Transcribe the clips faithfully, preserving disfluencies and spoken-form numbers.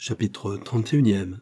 Chapitre trente et un.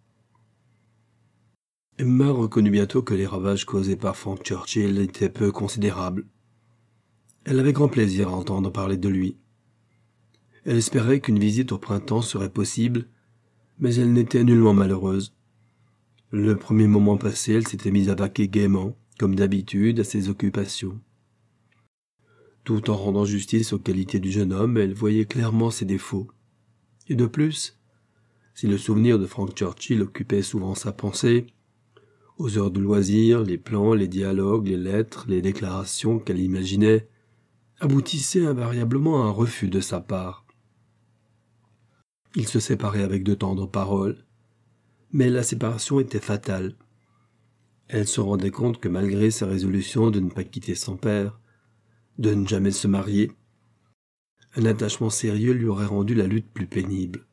Emma reconnut bientôt que les ravages causés par Frank Churchill étaient peu considérables. Elle avait grand plaisir à entendre parler de lui. Elle espérait qu'une visite au printemps serait possible, mais elle n'était nullement malheureuse. Le premier moment passé, elle s'était mise à vaquer gaiement, comme d'habitude, à ses occupations. Tout en rendant justice aux qualités du jeune homme, elle voyait clairement ses défauts. Et de plus, si le souvenir de Frank Churchill occupait souvent sa pensée, aux heures de loisirs, les plans, les dialogues, les lettres, les déclarations qu'elle imaginait aboutissaient invariablement à un refus de sa part. Ils se séparaient avec de tendres paroles, mais la séparation était fatale. Elle se rendait compte que malgré sa résolution de ne pas quitter son père, de ne jamais se marier, un attachement sérieux lui aurait rendu la lutte plus pénible.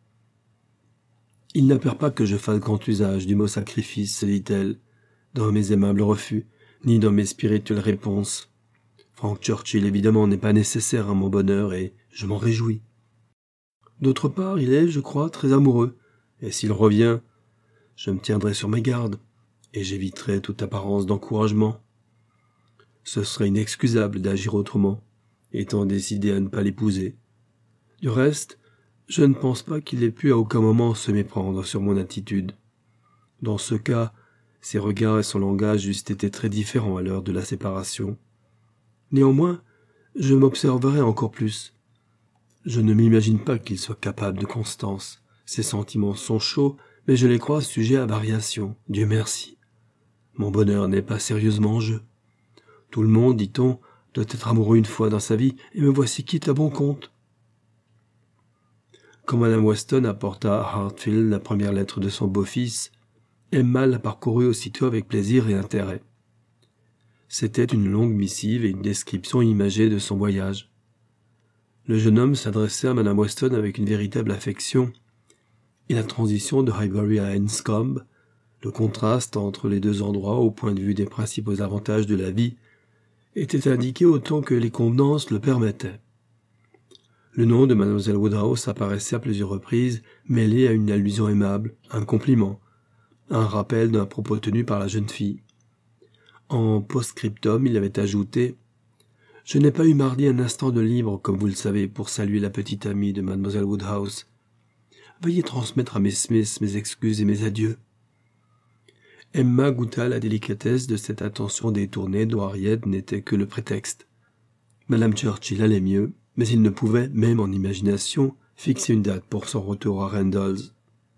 « Il n'a peur pas que je fasse grand usage du mot sacrifice, se dit-elle, dans mes aimables refus, ni dans mes spirituelles réponses. Frank Churchill, évidemment, n'est pas nécessaire à mon bonheur, et je m'en réjouis. D'autre part, il est, je crois, très amoureux, et s'il revient, je me tiendrai sur mes gardes, et j'éviterai toute apparence d'encouragement. Ce serait inexcusable d'agir autrement, étant décidé à ne pas l'épouser. Du reste, je ne pense pas qu'il ait pu à aucun moment se méprendre sur mon attitude. Dans ce cas, ses regards et son langage eussent été très différents à l'heure de la séparation. Néanmoins, je m'observerai encore plus. Je ne m'imagine pas qu'il soit capable de constance. Ses sentiments sont chauds, mais je les crois sujets à variation, Dieu merci. Mon bonheur n'est pas sérieusement en jeu. Tout le monde, dit-on, doit être amoureux une fois dans sa vie, et me voici quitte à bon compte. » Quand Madame Weston apporta à Hartfield la première lettre de son beau-fils, Emma la parcourut aussitôt avec plaisir et intérêt. C'était une longue missive et une description imagée de son voyage. Le jeune homme s'adressait à Madame Weston avec une véritable affection, et la transition de Highbury à Enscombe, le contraste entre les deux endroits au point de vue des principaux avantages de la vie, était indiqué autant que les convenances le permettaient. Le nom de Mademoiselle Woodhouse apparaissait à plusieurs reprises, mêlé à une allusion aimable, un compliment, un rappel d'un propos tenu par la jeune fille. En post-scriptum, il avait ajouté « Je n'ai pas eu mardi un instant de libre, comme vous le savez, pour saluer la petite amie de Mademoiselle Woodhouse. Veuillez transmettre à Miss Smith mes excuses et mes adieux. » Emma goûta la délicatesse de cette attention détournée dont Harriet n'était que le prétexte. Madame Churchill allait mieux, mais il ne pouvait, même en imagination, fixer une date pour son retour à Randalls.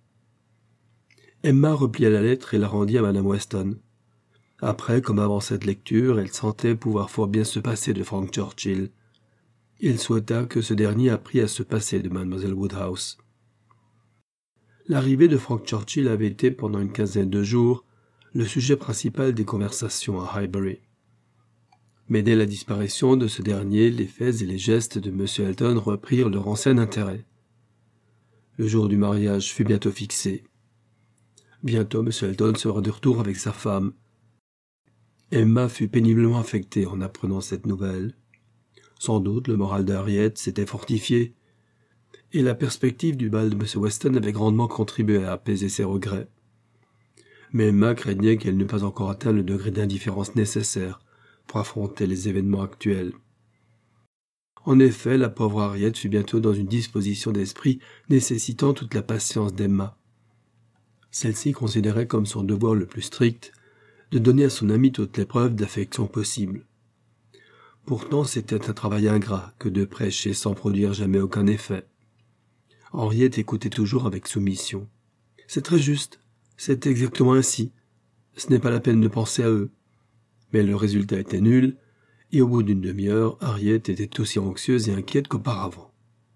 Emma replia la lettre et la rendit à Madame Weston. Après, comme avant cette lecture, elle sentait pouvoir fort bien se passer de Frank Churchill. Elle souhaita que ce dernier apprit à se passer de Mademoiselle Woodhouse. L'arrivée de Frank Churchill avait été, pendant une quinzaine de jours, le sujet principal des conversations à Highbury. Mais dès la disparition de ce dernier, les faits et les gestes de M. Elton reprirent leur ancien intérêt. Le jour du mariage fut bientôt fixé. Bientôt M. Elton sera de retour avec sa femme. Emma fut péniblement affectée en apprenant cette nouvelle. Sans doute le moral d'Harriet s'était fortifié, et la perspective du bal de M. Weston avait grandement contribué à apaiser ses regrets. Mais Emma craignait qu'elle n'eût pas encore atteint le degré d'indifférence nécessaire pour affronter les événements actuels. En effet, la pauvre Harriet fut bientôt dans une disposition d'esprit nécessitant toute la patience d'Emma. Celle-ci considérait comme son devoir le plus strict de donner à son amie toutes les preuves d'affection possibles. Pourtant, c'était un travail ingrat que de prêcher sans produire jamais aucun effet. Henriette écoutait toujours avec soumission. « C'est très juste, c'est exactement ainsi. Ce n'est pas la peine de penser à eux. » Mais le résultat était nul, et au bout d'une demi-heure, Harriet était aussi anxieuse et inquiète qu'auparavant.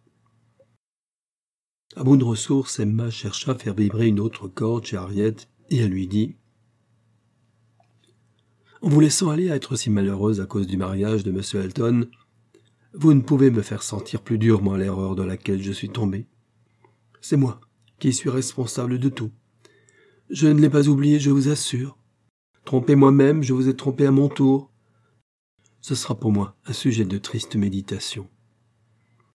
À bout de ressources, Emma chercha à faire vibrer une autre corde chez Harriet, et elle lui dit « En vous laissant aller à être si malheureuse à cause du mariage de M. Elton, vous ne pouvez me faire sentir plus durement l'erreur dans laquelle je suis tombée. C'est moi qui suis responsable de tout. Je ne l'ai pas oublié, je vous assure. Trompé moi-même, je vous ai trompé à mon tour. Ce sera pour moi un sujet de triste méditation. »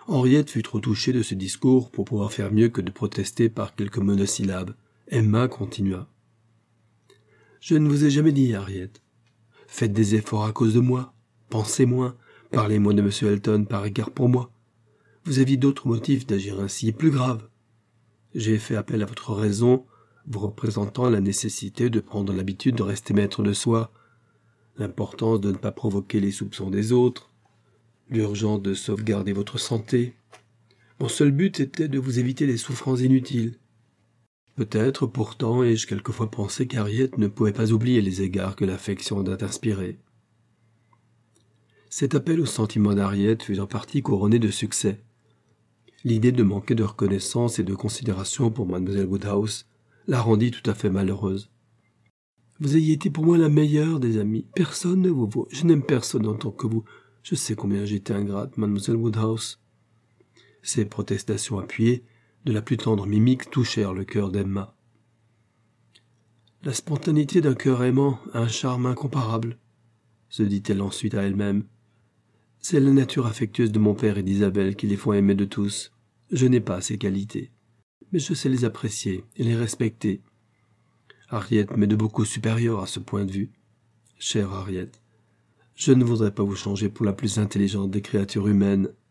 Henriette fut trop touchée de ce discours pour pouvoir faire mieux que de protester par quelques monosyllabes. Emma continua. « Je ne vous ai jamais dit, Harriet. Faites des efforts à cause de moi. Pensez moins. Parlez moins de M. Elton par égard pour moi. Vous aviez d'autres motifs d'agir ainsi, plus graves. J'ai fait appel à votre raison, vous représentant la nécessité de prendre l'habitude de rester maître de soi, l'importance de ne pas provoquer les soupçons des autres, l'urgence de sauvegarder votre santé. Mon seul but était de vous éviter les souffrances inutiles. Peut-être, pourtant, ai-je quelquefois pensé qu'Harriet ne pouvait pas oublier les égards que l'affection doit inspirer. » Cet appel au sentiment d'Harriet fut en partie couronné de succès. L'idée de manquer de reconnaissance et de considération pour mademoiselle Woodhouse la rendit tout à fait malheureuse. « Vous ayez été pour moi la meilleure des amies. Personne ne vous vaut. Je n'aime personne en tant que vous. Je sais combien j'ai été ingrate, mademoiselle Woodhouse. » Ces protestations appuyées de la plus tendre mimique touchèrent le cœur d'Emma. « La spontanéité d'un cœur aimant a un charme incomparable, » se dit-elle ensuite à elle-même. « C'est la nature affectueuse de mon père et d'Isabelle qui les font aimer de tous. Je n'ai pas ces qualités, mais je sais les apprécier et les respecter. Harriet m'est de beaucoup supérieure à ce point de vue. Chère Harriet, je ne voudrais pas vous changer pour la plus intelligente des créatures humaines.